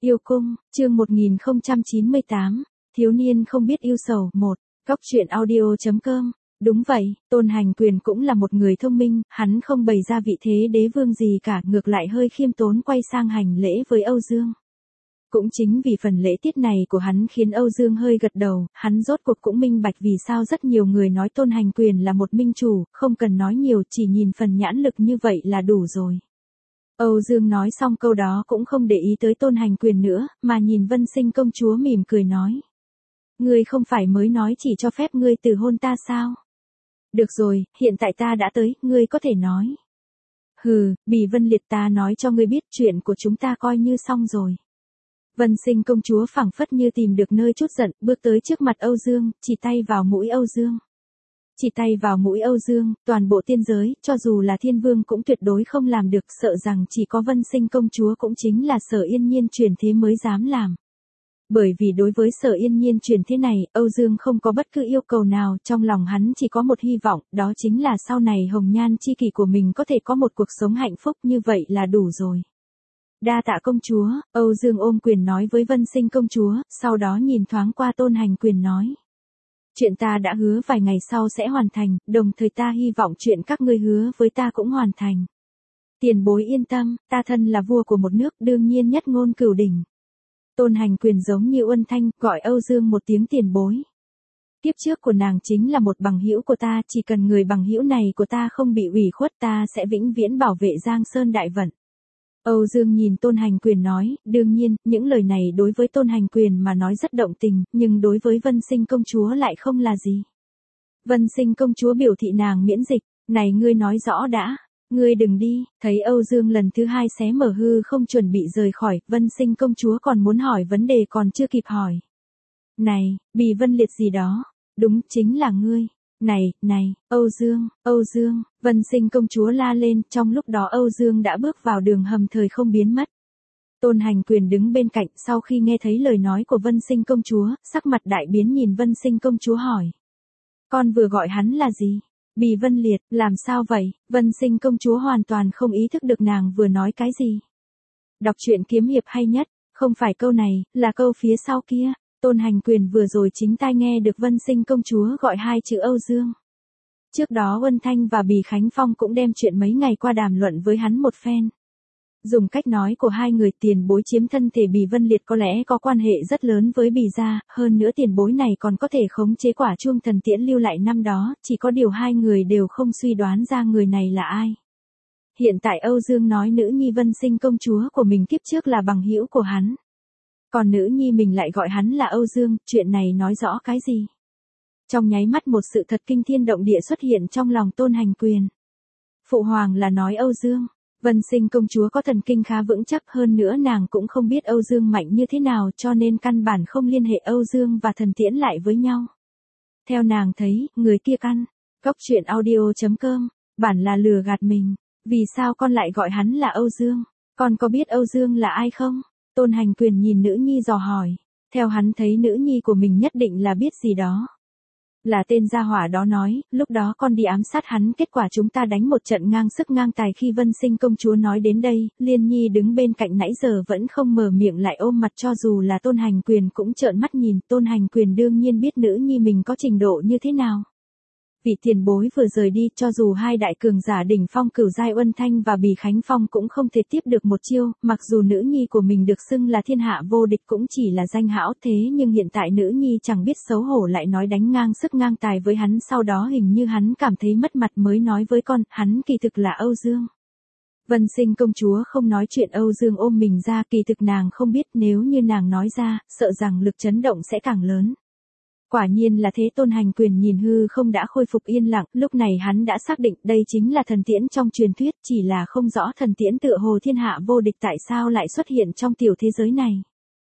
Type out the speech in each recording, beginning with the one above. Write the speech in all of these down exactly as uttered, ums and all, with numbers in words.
Yêu cung, chương một nghìn không trăm chín mươi tám, thiếu niên không biết yêu sầu, một, góc truyện audio.com. Đúng vậy, Tôn Hành Quyền cũng là một người thông minh, hắn không bày ra vị thế đế vương gì cả, ngược lại hơi khiêm tốn quay sang hành lễ với Âu Dương. Cũng chính vì phần lễ tiết này của hắn khiến Âu Dương hơi gật đầu, hắn rốt cuộc cũng minh bạch vì sao rất nhiều người nói Tôn Hành Quyền là một minh chủ, không cần nói nhiều, chỉ nhìn phần nhãn lực như vậy là đủ rồi. Âu Dương nói xong câu đó cũng không để ý tới Tôn Hành Quyền nữa, mà nhìn Vân Sinh công chúa mỉm cười nói. Ngươi không phải mới nói chỉ cho phép ngươi từ hôn ta sao? Được rồi, hiện tại ta đã tới, ngươi có thể nói. Hừ, Bì Vân Liệt, ta nói cho ngươi biết chuyện của chúng ta coi như xong rồi. Vân Sinh công chúa phảng phất như tìm được nơi chút giận, bước tới trước mặt Âu Dương, chỉ tay vào mũi Âu Dương. Chỉ tay vào mũi Âu Dương, toàn bộ tiên giới, cho dù là thiên vương cũng tuyệt đối không làm được, sợ rằng chỉ có Vân Sinh công chúa cũng chính là Sở Yên Nhiên truyền thế mới dám làm. Bởi vì đối với Sở Yên Nhiên truyền thế này, Âu Dương không có bất cứ yêu cầu nào, trong lòng hắn chỉ có một hy vọng, đó chính là sau này hồng nhan chi kỷ của mình có thể có một cuộc sống hạnh phúc, như vậy là đủ rồi. Đa tạ công chúa, Âu Dương ôm quyền nói với Vân Sinh công chúa, sau đó nhìn thoáng qua Tôn Hành Quyền nói. Chuyện ta đã hứa vài ngày sau sẽ hoàn thành, đồng thời ta hy vọng chuyện các ngươi hứa với ta cũng hoàn thành. Tiền bối yên tâm, ta thân là vua của một nước, đương nhiên nhất ngôn cửu đỉnh. Tôn Hành Quyền giống như Uân Thanh, gọi Âu Dương một tiếng tiền bối. Tiếp trước của nàng chính là một bằng hữu của ta, chỉ cần người bằng hữu này của ta không bị ủy khuất, ta sẽ vĩnh viễn bảo vệ Giang Sơn Đại Vận. Âu Dương nhìn Tôn Hành Quyền nói, đương nhiên, những lời này đối với Tôn Hành Quyền mà nói rất động tình, nhưng đối với Vân Sinh công chúa lại không là gì. Vân Sinh công chúa biểu thị nàng miễn dịch, này ngươi nói rõ đã, ngươi đừng đi, thấy Âu Dương lần thứ hai xé mở hư không chuẩn bị rời khỏi, Vân Sinh công chúa còn muốn hỏi vấn đề còn chưa kịp hỏi. Này, Bì Vân Liệt gì đó, đúng chính là ngươi. Này, này, Âu Dương, Âu Dương, Vân Sinh công chúa la lên, trong lúc đó Âu Dương đã bước vào đường hầm thời không biến mất. Tôn Hành Quyền đứng bên cạnh, sau khi nghe thấy lời nói của Vân Sinh công chúa, sắc mặt đại biến nhìn Vân Sinh công chúa hỏi. Con vừa gọi hắn là gì? Bì Vân Liệt, làm sao vậy? Vân Sinh công chúa hoàn toàn không ý thức được nàng vừa nói cái gì. Đọc truyện kiếm hiệp hay nhất, không phải câu này, là câu phía sau kia. Tôn Hành Quyền vừa rồi chính tai nghe được Vân Sinh công chúa gọi hai chữ Âu Dương. Trước đó Uân Thanh và Bì Khánh Phong cũng đem chuyện mấy ngày qua đàm luận với hắn một phen. Dùng cách nói của hai người, tiền bối chiếm thân thể Bì Vân Liệt có lẽ có quan hệ rất lớn với Bì gia, hơn nữa tiền bối này còn có thể khống chế quả chuông thần tiễn lưu lại năm đó, chỉ có điều hai người đều không suy đoán ra người này là ai. Hiện tại Âu Dương nói nữ nhi Vân Sinh công chúa của mình kiếp trước là bằng hữu của hắn. Còn nữ nhi mình lại gọi hắn là Âu Dương, chuyện này nói rõ cái gì? Trong nháy mắt một sự thật kinh thiên động địa xuất hiện trong lòng Tôn Hành Quyền. Phụ hoàng là nói Âu Dương, Vân Sinh công chúa có thần kinh khá vững chắc, hơn nữa nàng cũng không biết Âu Dương mạnh như thế nào, cho nên căn bản không liên hệ Âu Dương và thần tiễn lại với nhau. Theo nàng thấy, người kia căn, góc truyện audio.com, bản là lừa gạt mình, vì sao con lại gọi hắn là Âu Dương? Con có biết Âu Dương là ai không? Tôn Hành Quyền nhìn nữ nhi dò hỏi, theo hắn thấy nữ nhi của mình nhất định là biết gì đó. Là tên gia hỏa đó nói, lúc đó con đi ám sát hắn, kết quả chúng ta đánh một trận ngang sức ngang tài. Khi Vân Sinh công chúa nói đến đây, Liên Nhi đứng bên cạnh nãy giờ vẫn không mở miệng lại ôm mặt, cho dù là Tôn Hành Quyền cũng trợn mắt nhìn. Tôn Hành Quyền đương nhiên biết nữ nhi mình có trình độ như thế nào. Vị tiền bối vừa rời đi, cho dù hai đại cường giả đỉnh phong cửu giai Uân Thanh và Bì Khánh Phong cũng không thể tiếp được một chiêu, mặc dù nữ nhi của mình được xưng là thiên hạ vô địch cũng chỉ là danh hão, thế nhưng hiện tại nữ nhi chẳng biết xấu hổ lại nói đánh ngang sức ngang tài với hắn, sau đó hình như hắn cảm thấy mất mặt mới nói với con, hắn kỳ thực là Âu Dương. Vân Sinh công chúa không nói chuyện Âu Dương ôm mình ra, kỳ thực nàng không biết, nếu như nàng nói ra, sợ rằng lực chấn động sẽ càng lớn. Quả nhiên là thế. Tôn Hành Quyền nhìn hư không đã khôi phục yên lặng, lúc này hắn đã xác định đây chính là thần tiễn trong truyền thuyết, chỉ là không rõ thần tiễn tựa hồ thiên hạ vô địch tại sao lại xuất hiện trong tiểu thế giới này.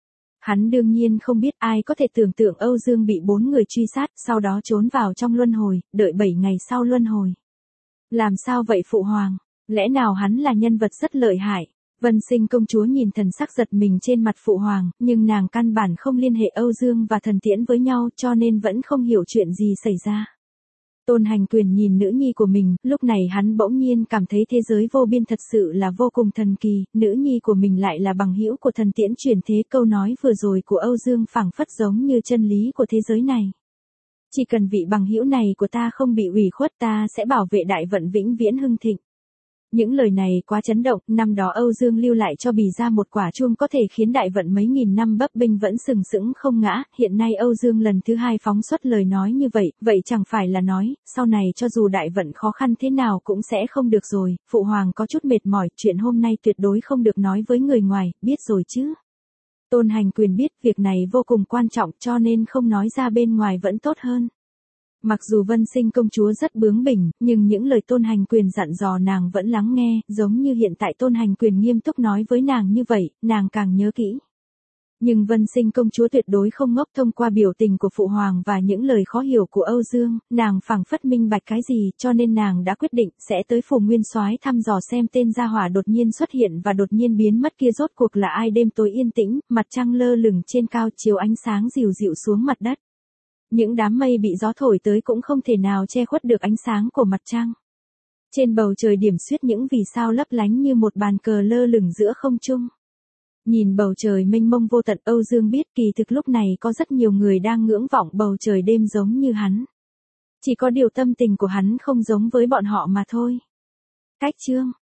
Hắn đương nhiên không biết, ai có thể tưởng tượng Âu Dương bị bốn người truy sát, sau đó trốn vào trong luân hồi, đợi bảy ngày sau luân hồi. Làm sao vậy phụ hoàng? Lẽ nào hắn là nhân vật rất lợi hại? Vân Sinh công chúa nhìn thần sắc giật mình trên mặt phụ hoàng, nhưng nàng căn bản không liên hệ Âu Dương và thần tiễn với nhau, cho nên vẫn không hiểu chuyện gì xảy ra. Tôn Hành Quyền nhìn nữ nhi của mình, lúc này hắn bỗng nhiên cảm thấy thế giới vô biên thật sự là vô cùng thần kỳ, nữ nhi của mình lại là bằng hữu của thần tiễn truyền thế. Câu nói vừa rồi của Âu Dương phảng phất giống như chân lý của thế giới này. Chỉ cần vị bằng hữu này của ta không bị ủy khuất, ta sẽ bảo vệ đại vận vĩnh viễn hưng thịnh. Những lời này quá chấn động, năm đó Âu Dương lưu lại cho Bì ra một quả chuông có thể khiến đại vận mấy nghìn năm bấp bênh vẫn sừng sững không ngã, hiện nay Âu Dương lần thứ hai phóng xuất lời nói như vậy, vậy chẳng phải là nói, sau này cho dù đại vận khó khăn thế nào cũng sẽ không được rồi. Phụ hoàng có chút mệt mỏi, chuyện hôm nay tuyệt đối không được nói với người ngoài, biết rồi chứ. Tôn Hành Quyền biết việc này vô cùng quan trọng cho nên không nói ra bên ngoài vẫn tốt hơn. Mặc dù Vân Sinh công chúa rất bướng bỉnh, nhưng những lời Tôn Hành Quyền dặn dò nàng vẫn lắng nghe, giống như hiện tại Tôn Hành Quyền nghiêm túc nói với nàng như vậy, nàng càng nhớ kỹ. Nhưng Vân Sinh công chúa tuyệt đối không ngốc, thông qua biểu tình của phụ hoàng và những lời khó hiểu của Âu Dương, nàng phảng phất minh bạch cái gì, cho nên nàng đã quyết định sẽ tới Phủ Nguyên Soái thăm dò xem tên gia hỏa đột nhiên xuất hiện và đột nhiên biến mất kia rốt cuộc là ai. Đêm tối yên tĩnh, mặt trăng lơ lửng trên cao chiếu ánh sáng dịu dịu xuống mặt đất. Những đám mây bị gió thổi tới cũng không thể nào che khuất được ánh sáng của mặt trăng. Trên bầu trời điểm xuyết những vì sao lấp lánh như một bàn cờ lơ lửng giữa không trung. Nhìn bầu trời mênh mông vô tận, Âu Dương biết kỳ thực lúc này có rất nhiều người đang ngưỡng vọng bầu trời đêm giống như hắn. Chỉ có điều tâm tình của hắn không giống với bọn họ mà thôi. Cách chương